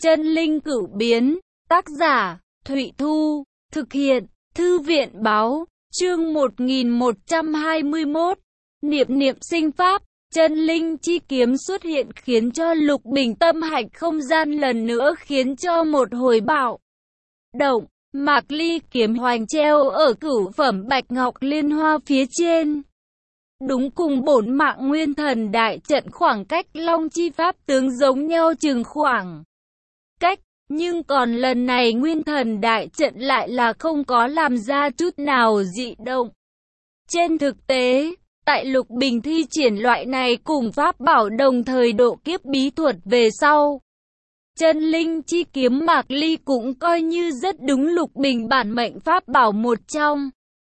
Chân linh cửu biến, tác giả, Thụy Thu, thực hiện, Thư viện báo, chương 1121, niệm niệm sinh pháp, chân linh chi kiếm xuất hiện khiến cho Lục Bình tâm hạch không gian lần nữa khiến cho một hồi bạo động, Mạc Ly kiếm hoành treo ở cửu phẩm bạch ngọc liên hoa phía trên. Đúng cùng bổn mạng nguyên thần đại trận khoảng cách long chi pháp tướng giống nhau chừng khoảng cách, nhưng còn lần này nguyên thần đại trận lại là không có làm ra chút nào dị động. Trên thực tế, tại Lục Bình thi triển loại này cùng pháp bảo đồng thời độ kiếp bí thuật về sau, chân linh chi kiếm Mạc Ly cũng coi như rất đúng Lục Bình bản mệnh pháp bảo một trong.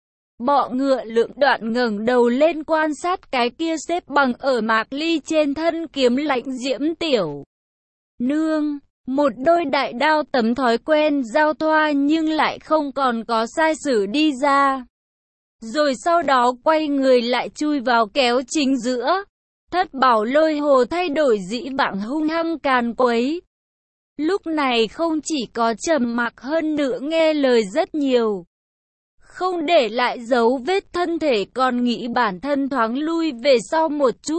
Bọ ngựa lượng Đoạn ngẩng đầu lên quan sát cái kia xếp bằng ở Mạc Ly trên thân kiếm lãnh diễm tiểu nương. Một đôi đại đao tấm thói quen giao thoa nhưng lại không còn có sai sử đi ra. Rồi sau đó quay người lại chui vào kéo chính giữa. Thất bảo lôi hồ thay đổi dĩ vãng hung hăng càn quấy. Lúc này không chỉ có trầm mặc hơn nữa nghe lời rất nhiều. Không để lại dấu vết thân thể còn nghĩ bản thân thoáng lui về sau một chút.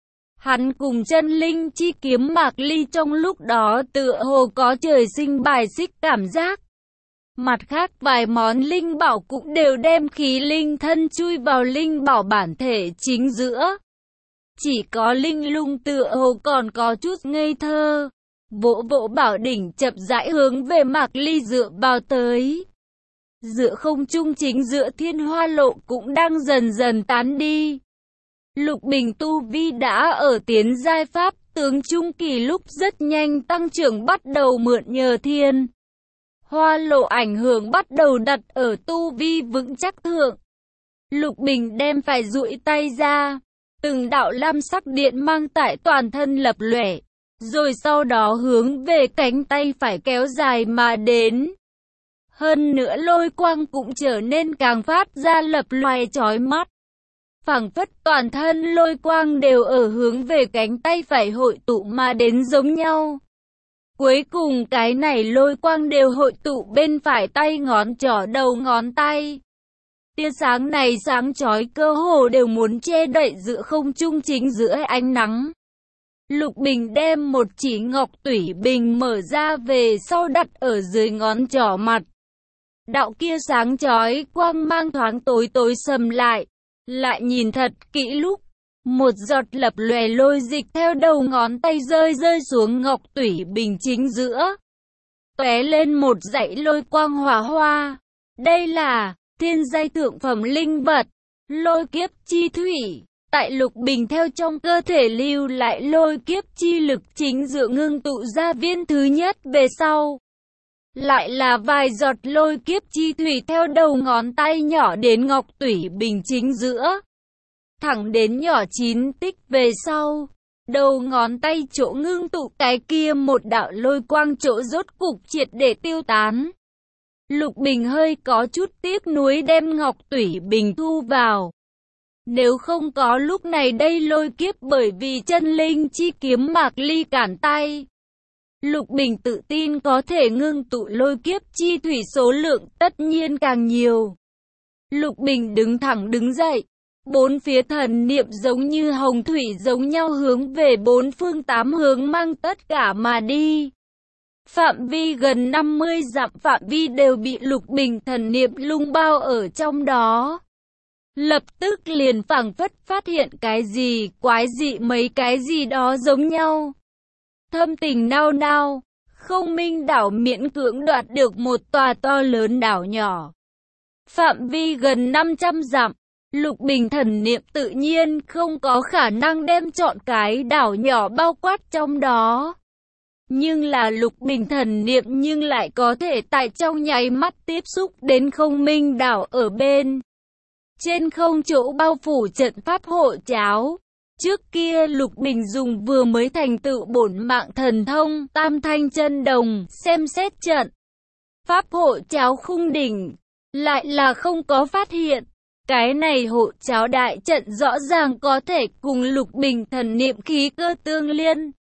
Hắn cùng chân linh chi kiếm Mạc Ly trong lúc đó tựa hồ có trời sinh bài xích cảm giác. Mặt khác vài món linh bảo cũng đều đem khí linh thân chui vào linh bảo bản thể chính giữa. Chỉ có linh lung tựa hồ còn có chút ngây thơ. Vỗ vỗ bảo đỉnh chậm rãi hướng về Mạc Ly dựa vào tới. Giữa không trung chính giữa thiên hoa lộ cũng đang dần dần tán đi. Lục Bình tu vi đã ở tiến giai pháp tướng trung kỳ lúc rất nhanh tăng trưởng bắt đầu mượn nhờ thiên hoa lộ ảnh hưởng bắt đầu đặt ở tu vi vững chắc thượng. Lục Bình đem phải duỗi tay ra, từng đạo lam sắc điện mang tại toàn thân lập lòe, rồi sau đó hướng về cánh tay phải kéo dài mà đến. Hơn nữa lôi quang cũng trở nên càng phát ra lập lòe chói mắt. Phảng phất toàn thân lôi quang đều ở hướng về cánh tay phải hội tụ mà đến giống nhau. Cuối cùng cái này lôi quang đều hội tụ bên phải tay ngón trỏ đầu ngón tay. Tia sáng này sáng chói cơ hồ đều muốn che đậy giữa không trung chính giữa ánh nắng. Lục Bình đem một chỉ ngọc tủy bình mở ra về sau đặt ở dưới ngón trỏ mặt. Đạo kia sáng chói quang mang thoáng tối tối sầm lại. Lại nhìn thật kỹ lúc, một giọt lập lòe lôi dịch theo đầu ngón tay rơi xuống ngọc tủy bình chính giữa. Tóe lên một dãy lôi quang hỏa hoa. Đây là thiên giai thượng phẩm linh vật, lôi kiếp chi thủy. Tại Lục Bình theo trong cơ thể lưu lại lôi kiếp chi lực chính giữa ngưng tụ ra viên thứ nhất về sau. Lại là vài giọt lôi kiếp chi thủy theo đầu ngón tay nhỏ đến ngọc tủy bình chính giữa. Thẳng đến nhỏ 9 tích về sau. Đầu ngón tay chỗ ngưng tụ cái kia một đạo lôi quang chỗ rốt cục triệt để tiêu tán. Lục Bình hơi có chút tiếc nuối đem ngọc tủy bình thu vào. Nếu không có lúc này đây lôi kiếp bởi vì chân linh chi kiếm Mạc Ly cản tay. Lục Bình tự tin có thể ngưng tụ lôi kiếp chi thủy số lượng tất nhiên càng nhiều. Lục Bình đứng thẳng đứng dậy. Bốn phía thần niệm giống như hồng thủy giống nhau hướng về bốn phương tám hướng mang tất cả mà đi. Phạm vi gần 50 dặm phạm vi đều bị Lục Bình thần niệm lung bao ở trong đó. Lập tức liền phảng phất phát hiện cái gì, quái dị mấy cái gì đó giống nhau. Thâm tình nao nao, không minh đảo miễn cưỡng đoạt được một tòa to lớn đảo nhỏ. Phạm vi gần 500 dặm, Lục Bình thần niệm tự nhiên không có khả năng đem trọn cái đảo nhỏ bao quát trong đó. Nhưng là Lục Bình thần niệm nhưng lại có thể tại trong nháy mắt tiếp xúc đến không minh đảo ở bên. Trên không chỗ bao phủ trận pháp hộ cháo. Trước kia Lục Bình dùng vừa mới thành tựu bổn mạng thần thông Tam Thanh Chân Đồng xem xét trận pháp hộ cháo khung đỉnh, lại là không có phát hiện. Cái này hộ cháo đại trận rõ ràng có thể cùng Lục Bình thần niệm khí cơ tương liên.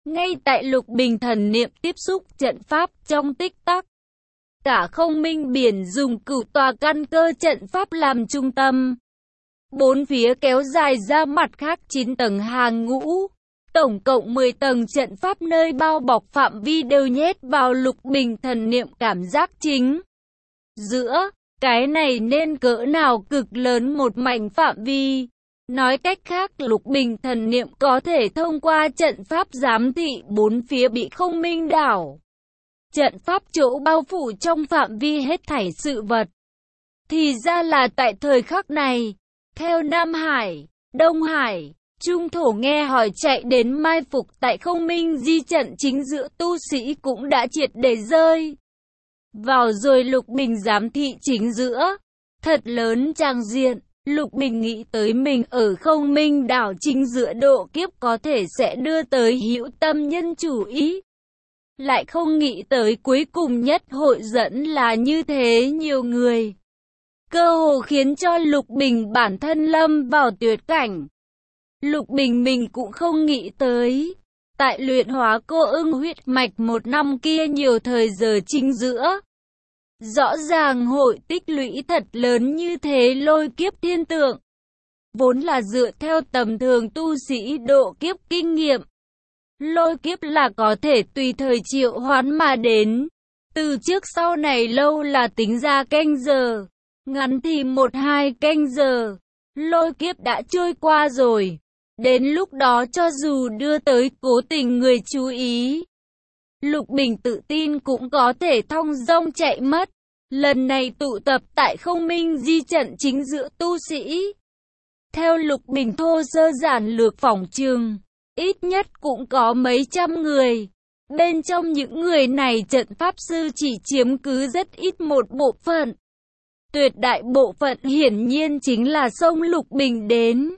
Ngay tại Lục Bình thần niệm tiếp xúc trận pháp trong tích tắc, cả không minh biển dùng cửu tòa căn cơ trận pháp làm trung tâm. Bốn phía kéo dài ra mặt khác 9 tầng hàng ngũ. Tổng cộng 10 tầng trận pháp nơi bao bọc phạm vi đều nhét vào Lục Bình thần niệm cảm giác chính giữa. Cái này nên cỡ nào cực lớn một mảnh phạm vi. Nói cách khác, Lục Bình thần niệm có thể thông qua trận pháp giám thị bốn phía bị không minh đảo. Trận pháp chỗ bao phủ trong phạm vi hết thảy sự vật. Thì ra là tại thời khắc này, theo Nam Hải, Đông Hải, Trung Thổ nghe hỏi chạy đến mai phục tại không minh di trận chính giữa tu sĩ cũng đã triệt để rơi vào rồi. Lục Bình giám thị chính giữa, thật lớn trang diện. Lục Bình nghĩ tới mình ở không minh đảo chính giữa độ kiếp có thể sẽ đưa tới hữu tâm nhân chủ ý. Lại không nghĩ tới cuối cùng nhất hội dẫn là như thế nhiều người. Cơ hồ khiến cho Lục Bình bản thân lâm vào tuyệt cảnh. Lục Bình mình cũng không nghĩ tới. Tại luyện hóa cô ưng huyết mạch một năm kia nhiều thời giờ chính giữa. Rõ ràng hội tích lũy thật lớn như thế lôi kiếp thiên tượng. Vốn là dựa theo tầm thường tu sĩ độ kiếp kinh nghiệm. Lôi kiếp là có thể tùy thời triệu hoán mà đến. Từ trước sau này lâu là tính ra canh giờ. Ngắn thì 1-2 canh giờ. Lôi kiếp đã trôi qua rồi. Đến lúc đó cho dù đưa tới cố tình người chú ý, Lục Bình tự tin cũng có thể thong dong chạy mất. Lần này tụ tập tại không minh di trận chính giữa tu sĩ. Theo Lục Bình thô sơ giản lược phỏng chừng, ít nhất cũng có mấy trăm người. Bên trong những người này trận pháp sư chỉ chiếm cứ rất ít một bộ phận. Tuyệt đại bộ phận hiển nhiên chính là xông Lục Bình đến.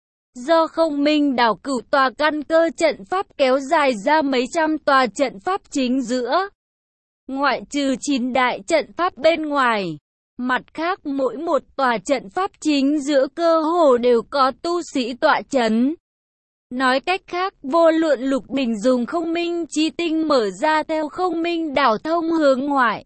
Do không minh đảo cửu tòa căn cơ trận pháp kéo dài ra mấy trăm tòa trận pháp chính giữa. Ngoại trừ 9 đại trận pháp bên ngoài, mặt khác mỗi một tòa trận pháp chính giữa cơ hồ đều có tu sĩ tọa chấn. Nói cách khác, vô luận Lục Bình dùng không minh chi tinh mở ra theo không minh đảo thông hướng ngoại.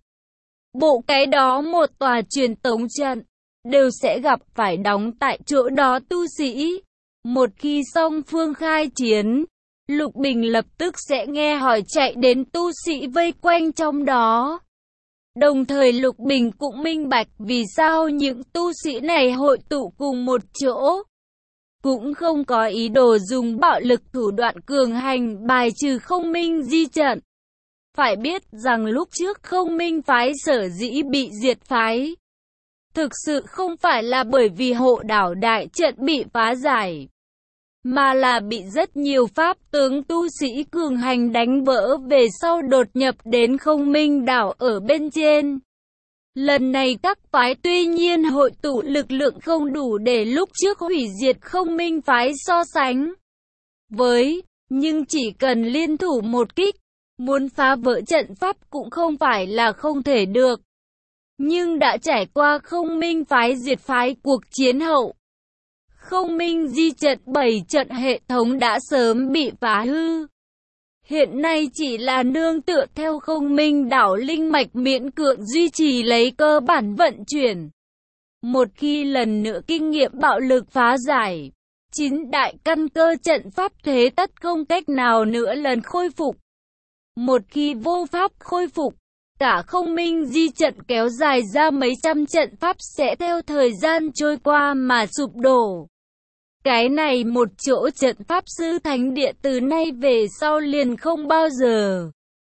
Bộ cái đó một tòa truyền tống trận, đều sẽ gặp phải đóng tại chỗ đó tu sĩ. Một khi song phương khai chiến, Lục Bình lập tức sẽ nghe hỏi chạy đến tu sĩ vây quanh trong đó. Đồng thời Lục Bình cũng minh bạch vì sao những tu sĩ này hội tụ cùng một chỗ. Cũng không có ý đồ dùng bạo lực thủ đoạn cường hành bài trừ không minh di trận. Phải biết rằng lúc trước không minh phái sở dĩ bị diệt phái, thực sự không phải là bởi vì hộ đảo đại trận bị phá giải, mà là bị rất nhiều pháp tướng tu sĩ cường hành đánh vỡ về sau đột nhập đến không minh đảo ở bên trên. Lần này các phái tuy nhiên hội tụ lực lượng không đủ để lúc trước hủy diệt không minh phái so sánh với, nhưng chỉ cần liên thủ một kích, muốn phá vỡ trận pháp cũng không phải là không thể được. Nhưng đã trải qua không minh phái diệt phái cuộc chiến hậu, không minh di trận 7 trận hệ thống đã sớm bị phá hư. Hiện nay chỉ là nương tựa theo không minh đảo linh mạch miễn cưỡng duy trì lấy cơ bản vận chuyển. Một khi lần nữa kinh nghiệm bạo lực phá giải, 9 đại căn cơ trận pháp thế tất không cách nào nữa lần khôi phục. Một khi vô pháp khôi phục, cả không minh di trận kéo dài ra mấy trăm trận pháp sẽ theo thời gian trôi qua mà sụp đổ. Cái này một chỗ trận pháp sư thánh địa từ nay về sau liền không bao giờ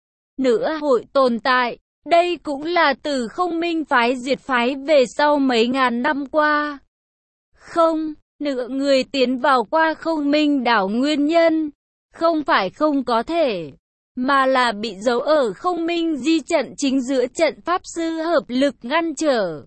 nữa hội tồn tại. Đây cũng là từ không minh phái diệt phái về sau mấy ngàn năm qua. Không nữa người tiến vào qua không minh đảo nguyên nhân, không phải không có thể, mà là bị giấu ở không minh di trận chính giữa trận pháp sư hợp lực ngăn trở.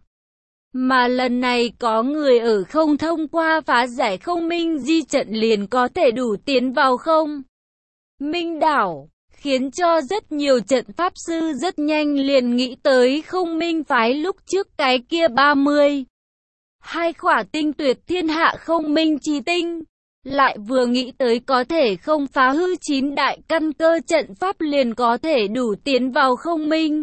Mà lần này có người ở không thông qua phá giải không minh di trận liền có thể đủ tiến vào không minh đảo, khiến cho rất nhiều trận pháp sư rất nhanh liền nghĩ tới không minh phái lúc trước cái kia 30. 2 khỏa tinh tuyệt thiên hạ không minh chi tinh. lại vừa nghĩ tới có thể không phá hư 9 đại căn cơ trận pháp liền có thể đủ tiến vào Không Minh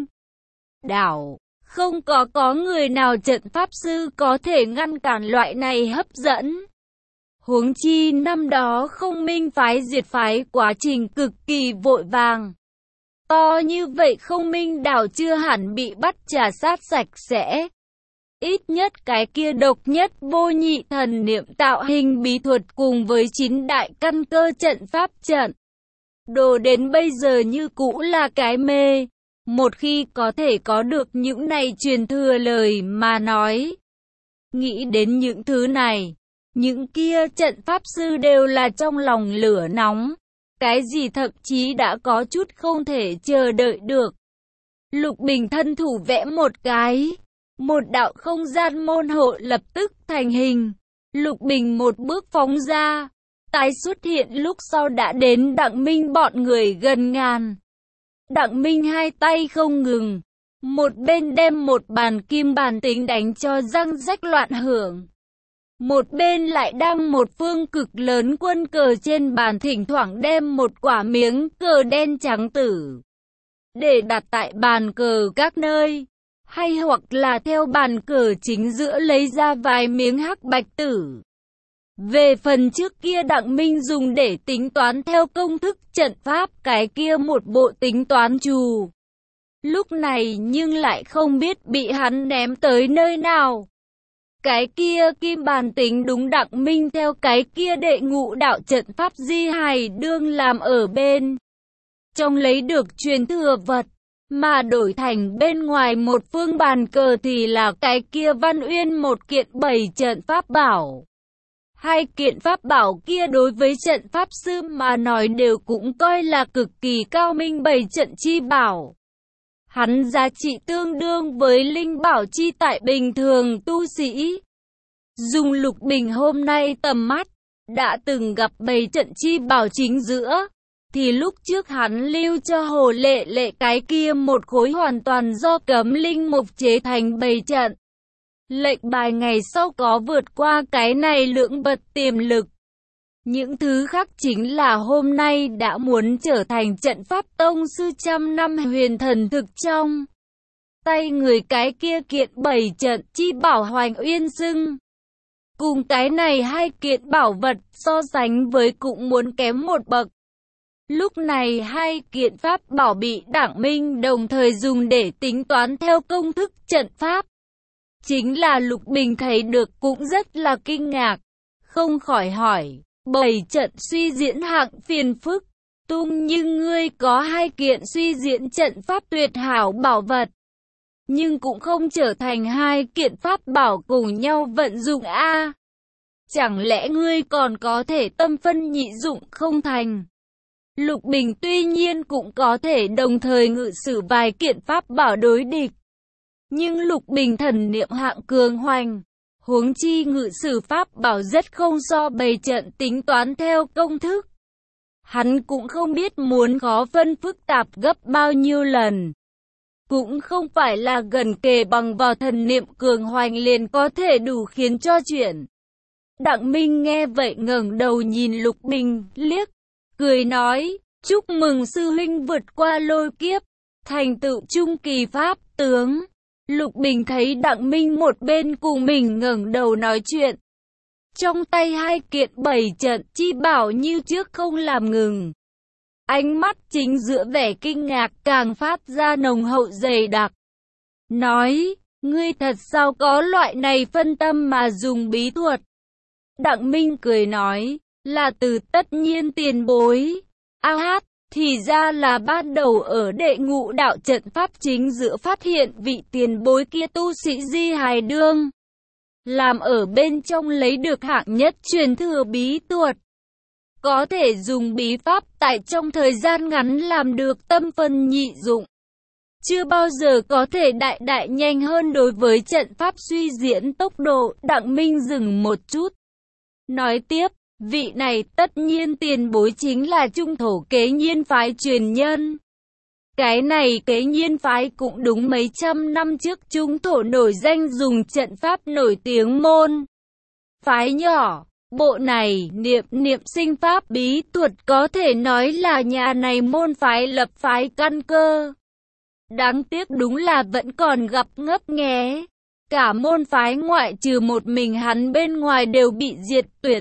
đảo. Không có người nào trận pháp sư có thể ngăn cản loại này hấp dẫn. Huống chi năm đó Không Minh phái diệt phái quá trình cực kỳ vội vàng. To như vậy Không Minh đảo chưa hẳn bị bắt trả sát sạch sẽ. Ít nhất cái kia độc nhất vô nhị thần niệm tạo hình bí thuật cùng với 9 đại căn cơ trận pháp trận. Đồ đến bây giờ như cũ là cái mê. Một khi có thể có được những này truyền thừa lời mà nói. Nghĩ đến những thứ này, những kia trận pháp sư đều là trong lòng lửa nóng. Cái gì thậm chí đã có chút không thể chờ đợi được. Lục Bình thân thủ vẽ một cái. Một đạo không gian môn hộ lập tức thành hình. Lục Bình một bước phóng ra. Tái xuất hiện lúc sau đã đến Đặng Minh bọn người gần ngàn. Đặng Minh hai tay không ngừng. Một bên đem một bàn kim bàn tính đánh cho răng rách loạn hưởng. Một bên lại đang một phương cực lớn quân cờ trên bàn thỉnh thoảng đem một quả miếng cờ đen trắng tử. Để đặt tại bàn cờ các nơi. Hay hoặc là theo bàn cờ chính giữa lấy ra vài miếng hắc bạch tử. Về phần trước kia Đặng Minh dùng để tính toán theo công thức trận pháp cái kia một bộ tính toán trù. Lúc này nhưng lại không biết bị hắn ném tới nơi nào. Cái kia kim bàn tính đúng Đặng Minh theo cái kia đệ ngũ đạo trận pháp di hài đương làm ở bên. Trong lấy được truyền thừa vật. Mà đổi thành bên ngoài một phương bàn cờ thì là cái kia Văn Uyên một kiện 7 trận pháp bảo. Hai kiện pháp bảo kia đối với trận pháp sư mà nói đều cũng coi là cực kỳ cao minh 7 trận chi bảo. Hắn giá trị tương đương với linh bảo chi tại bình thường tu sĩ. Dùng Lục Bình hôm nay tầm mắt, đã từng gặp 7 trận chi bảo chính giữa. Thì lúc trước hắn lưu cho Hồ Lệ Lệ cái kia một khối hoàn toàn do cấm linh mục chế thành 7 trận. Lệnh bài ngày sau có vượt qua cái này lượng bật tiềm lực. Những thứ khác chính là hôm nay đã muốn trở thành trận pháp tông sư trăm năm huyền thần thực trong. Tay người cái kia kiện 7 trận chi bảo Hoành Uyên Sưng. Cùng cái này hai kiện bảo vật so sánh với cũng muốn kém một bậc. Lúc này hai kiện pháp bảo bị Đặng Minh đồng thời dùng để tính toán theo công thức trận pháp. Chính là Lục Bình thấy được cũng rất là kinh ngạc. Không khỏi hỏi, 7 trận suy diễn hạng phiền phức. Tung nhưng ngươi có hai kiện suy diễn trận pháp tuyệt hảo bảo vật. Nhưng cũng không trở thành hai kiện pháp bảo cùng nhau vận dụng a. Chẳng lẽ ngươi còn có thể tâm phân nhị dụng không thành? Lục Bình tuy nhiên cũng có thể đồng thời ngự sử vài kiện pháp bảo đối địch. Nhưng Lục Bình thần niệm hạng cường hoành, huống chi ngự sử pháp bảo rất không so bày trận tính toán theo công thức. Hắn cũng không biết muốn khó phân phức tạp gấp bao nhiêu lần. Cũng không phải là gần kề bằng vào thần niệm cường hoành liền có thể đủ khiến cho chuyện. Đặng Minh nghe vậy ngẩng đầu nhìn Lục Bình liếc, cười nói, chúc mừng sư huynh vượt qua lôi kiếp, thành tựu trung kỳ pháp tướng. Lục Bình thấy Đặng Minh một bên cùng mình ngẩng đầu nói chuyện. Trong tay hai kiện 7 trận chi bảo như trước không làm ngừng. Ánh mắt chính giữa vẻ kinh ngạc càng phát ra nồng hậu dày đặc. Nói, ngươi thật sao có loại này phân tâm mà dùng bí thuật? Đặng Minh cười nói, là từ tất nhiên tiền bối. A hát, thì ra là ban đầu ở đệ ngũ đạo trận pháp chính giữa phát hiện vị tiền bối kia tu sĩ di hài đương. Làm ở bên trong lấy được hạng nhất truyền thừa bí thuật. Có thể dùng bí pháp tại trong thời gian ngắn làm được tâm phân nhị dụng. Chưa bao giờ có thể đại đại nhanh hơn đối với trận pháp suy diễn tốc độ. Đặng Minh dừng một chút. Nói tiếp, vị này tất nhiên tiền bối chính là trung thổ kế nhiên phái truyền nhân. Cái này kế nhiên phái cũng đúng mấy trăm năm trước trung thổ nổi danh dùng trận pháp nổi tiếng môn phái nhỏ. Bộ này, niệm sinh pháp bí thuật có thể nói là nhà này môn phái lập phái căn cơ. Đáng tiếc đúng là vẫn còn gặp ngấp nghé. Cả môn phái ngoại trừ một mình hắn bên ngoài đều bị diệt tuyệt.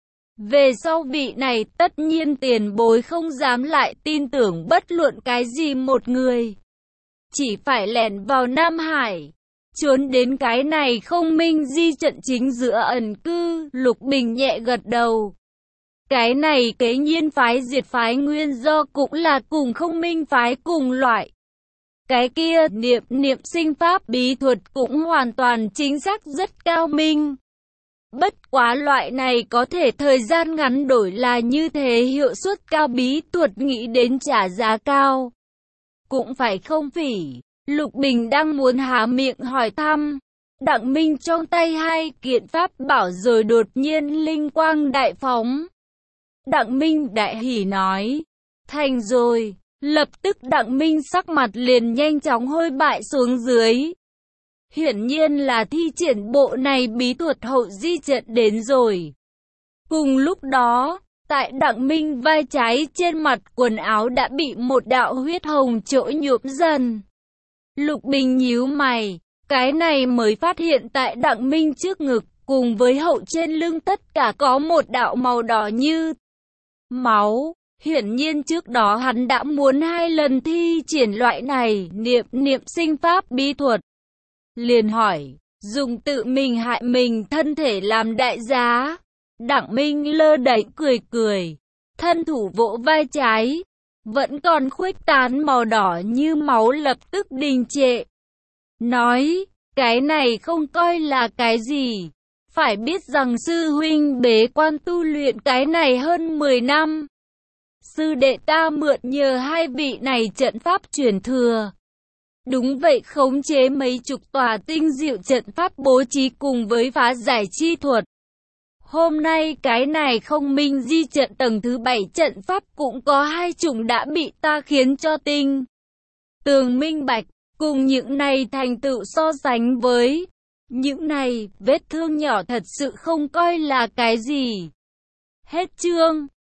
Về sau vị này tất nhiên tiền bối không dám lại tin tưởng bất luận cái gì một người. Chỉ phải lẻn vào Nam Hải. Trốn đến cái này không minh di trận chính giữa ẩn cư, Lục Bình nhẹ gật đầu. Cái này kế nhiên phái diệt phái nguyên do cũng là cùng không minh phái cùng loại. Cái kia niệm sinh pháp bí thuật cũng hoàn toàn chính xác rất cao minh. Bất quá loại này có thể thời gian ngắn đổi là như thế hiệu suất cao bí thuật nghĩ đến trả giá cao. Cũng phải không phỉ. Lục Bình đang muốn há miệng hỏi thăm. Đặng Minh trong tay hai kiện pháp bảo rồi đột nhiên linh quang đại phóng. Đặng Minh đại hỉ nói. Thành rồi. Lập tức Đặng Minh sắc mặt liền nhanh chóng hôi bại xuống dưới. Hiển nhiên là thi triển bộ này bí thuật hậu di trận đến rồi. Cùng lúc đó, tại Đặng Minh vai trái trên mặt quần áo đã bị một đạo huyết hồng trỗi nhuộm dần. Lục Bình nhíu mày, cái này mới phát hiện tại Đặng Minh trước ngực, cùng với hậu trên lưng tất cả có một đạo màu đỏ như máu. Hiển nhiên trước đó hắn đã muốn 2 lần thi triển loại này, niệm sinh pháp bí thuật. Liền hỏi, dùng tự mình hại mình thân thể làm đại giá. Đặng Minh lơ đễnh cười cười, thân thủ vỗ vai trái, vẫn còn khuếch tán màu đỏ như máu lập tức đình trệ. Nói, cái này không coi là cái gì. Phải biết rằng sư huynh bế quan tu luyện cái này hơn 10 năm. Sư đệ ta mượn nhờ hai vị này trận pháp truyền thừa. Đúng vậy, khống chế mấy chục tòa tinh diệu trận pháp bố trí cùng với phá giải chi thuật. Hôm nay cái này không minh di trận tầng thứ 7 trận pháp cũng có 2 chủng đã bị ta khiến cho tinh tường minh bạch, cùng những này thành tựu so sánh với những này vết thương nhỏ thật sự không coi là cái gì. Hết chương.